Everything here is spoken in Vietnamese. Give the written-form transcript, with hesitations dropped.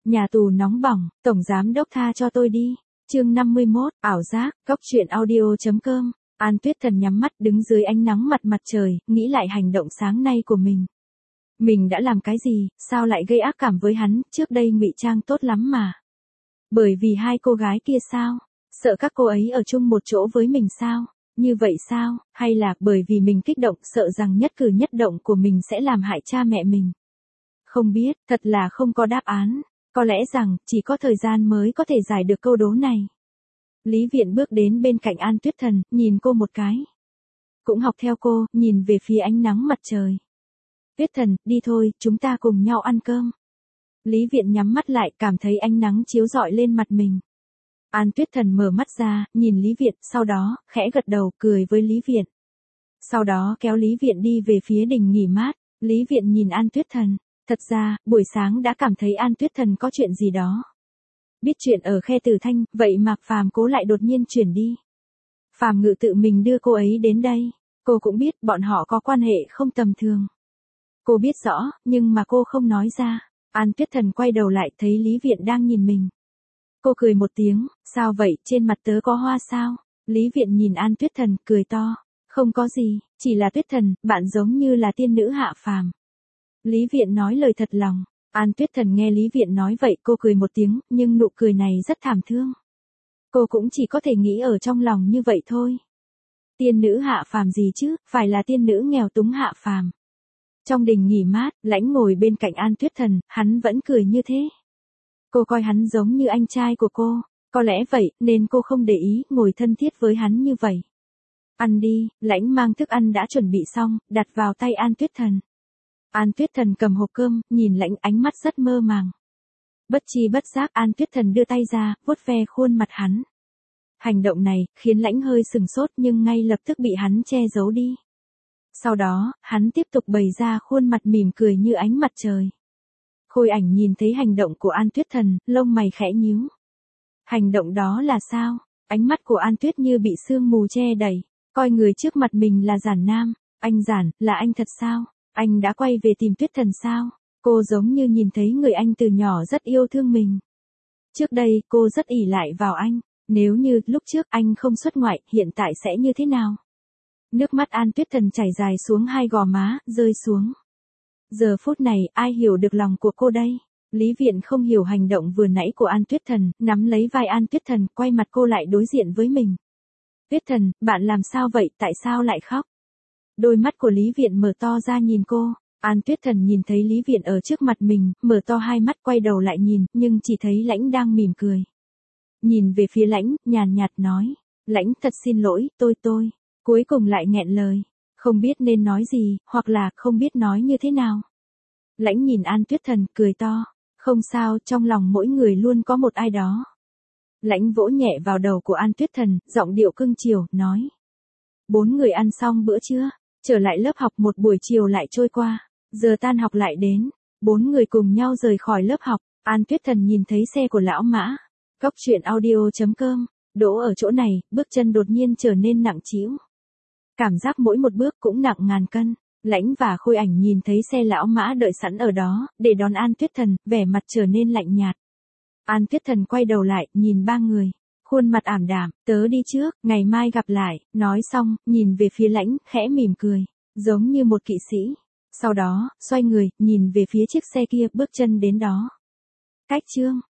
Nhà tù nóng bỏng, tổng giám đốc tha cho tôi đi. Chương 51, ảo giác, góc truyện audio.com. An Tuyết Thần nhắm mắt đứng dưới ánh nắng mặt trời, nghĩ lại hành động sáng nay của mình. Mình đã làm cái gì, sao lại gây ác cảm với hắn, trước đây ngụy trang tốt lắm mà. Bởi vì hai cô gái kia sao? Sợ các cô ấy ở chung một chỗ với mình sao? Như vậy sao? Hay là bởi vì mình kích động sợ rằng nhất cử nhất động của mình sẽ làm hại cha mẹ mình? Không biết, thật là không có đáp án. Có lẽ rằng, chỉ có thời gian mới có thể giải được câu đố này. Lý Viện bước đến bên cạnh An Tuyết Thần, nhìn cô một cái. Cũng học theo cô, nhìn về phía ánh nắng mặt trời. Tuyết Thần, đi thôi, chúng ta cùng nhau ăn cơm. Lý Viện nhắm mắt lại, cảm thấy ánh nắng chiếu rọi lên mặt mình. An Tuyết Thần mở mắt ra, nhìn Lý Viện, sau đó, khẽ gật đầu, cười với Lý Viện. Sau đó kéo Lý Viện đi về phía đình nghỉ mát. Lý Viện nhìn An Tuyết Thần. Thật ra, buổi sáng đã cảm thấy An Tuyết Thần có chuyện gì đó. Biết chuyện ở Khe Tử Thanh, vậy mà Phàm Cố lại đột nhiên chuyển đi. Phàm Ngự tự mình đưa cô ấy đến đây. Cô cũng biết bọn họ có quan hệ không tầm thường. Cô biết rõ, nhưng mà cô không nói ra. An Tuyết Thần quay đầu lại thấy Lý Viện đang nhìn mình. Cô cười một tiếng, sao vậy, trên mặt tớ có hoa sao? Lý Viện nhìn An Tuyết Thần, cười to. Không có gì, chỉ là Tuyết Thần, bạn giống như là tiên nữ hạ phàm. Lý Viện nói lời thật lòng. An Tuyết Thần nghe Lý Viện nói vậy cô cười một tiếng, nhưng nụ cười này rất thảm thương. Cô cũng chỉ có thể nghĩ ở trong lòng như vậy thôi. Tiên nữ hạ phàm gì chứ, phải là tiên nữ nghèo túng hạ phàm. Trong đình nghỉ mát, Lãnh ngồi bên cạnh An Tuyết Thần, hắn vẫn cười như thế. Cô coi hắn giống như anh trai của cô, có lẽ vậy nên cô không để ý, ngồi thân thiết với hắn như vậy. Ăn đi, Lãnh mang thức ăn đã chuẩn bị xong, đặt vào tay An Tuyết Thần. An Tuyết Thần cầm hộp cơm, nhìn Lãnh ánh mắt rất mơ màng. Bất chi bất giác An Tuyết Thần đưa tay ra, vuốt ve khuôn mặt hắn. Hành động này, khiến Lãnh hơi sừng sốt nhưng ngay lập tức bị hắn che giấu đi. Sau đó, hắn tiếp tục bày ra khuôn mặt mỉm cười như ánh mặt trời. Khôi Ảnh nhìn thấy hành động của An Tuyết Thần, lông mày khẽ nhíu. Hành động đó là sao? Ánh mắt của An Tuyết như bị sương mù che đầy, coi người trước mặt mình là Giản Nam. Anh Giản, là anh thật sao? Anh đã quay về tìm Tuyết Thần sao? Cô giống như nhìn thấy người anh từ nhỏ rất yêu thương mình. Trước đây, cô rất ỷ lại vào anh. Nếu như, lúc trước anh không xuất ngoại, hiện tại sẽ như thế nào? Nước mắt An Tuyết Thần chảy dài xuống hai gò má, rơi xuống. Giờ phút này, ai hiểu được lòng của cô đây? Lý Viện không hiểu hành động vừa nãy của An Tuyết Thần, nắm lấy vai An Tuyết Thần, quay mặt cô lại đối diện với mình. Tuyết Thần, bạn làm sao vậy, tại sao lại khóc? Đôi mắt của Lý Viện mở to ra nhìn cô. An Tuyết Thần nhìn thấy Lý Viện ở trước mặt mình, mở to hai mắt quay đầu lại nhìn, nhưng chỉ thấy Lãnh đang mỉm cười. Nhìn về phía Lãnh, nhàn nhạt nói. Lãnh, thật xin lỗi, tôi. Cuối cùng lại nghẹn lời. Không biết nên nói gì, hoặc là không biết nói như thế nào. Lãnh nhìn An Tuyết Thần, cười to. Không sao, trong lòng mỗi người luôn có một ai đó. Lãnh vỗ nhẹ vào đầu của An Tuyết Thần, giọng điệu cưng chiều, nói. 4 người ăn xong bữa trưa, trở lại lớp học, một buổi chiều lại trôi qua. Giờ tan học lại đến. 4 người cùng nhau rời khỏi lớp học. An Tuyết Thần nhìn thấy xe của lão Mã. Góc truyện audio.com. Đỗ ở chỗ này, bước chân đột nhiên trở nên nặng trĩu. Cảm giác mỗi một bước cũng nặng ngàn cân. Lãnh và Khôi Ảnh nhìn thấy xe lão Mã đợi sẵn ở đó, để đón An Tuyết Thần, vẻ mặt trở nên lạnh nhạt. An Tuyết Thần quay đầu lại, nhìn ba người. Khuôn mặt ảm đạm, tớ đi trước, ngày mai gặp lại. Nói xong, nhìn về phía Lãnh, khẽ mỉm cười, giống như một kỵ sĩ. Sau đó, xoay người, nhìn về phía chiếc xe kia, bước chân đến đó. Cách chương.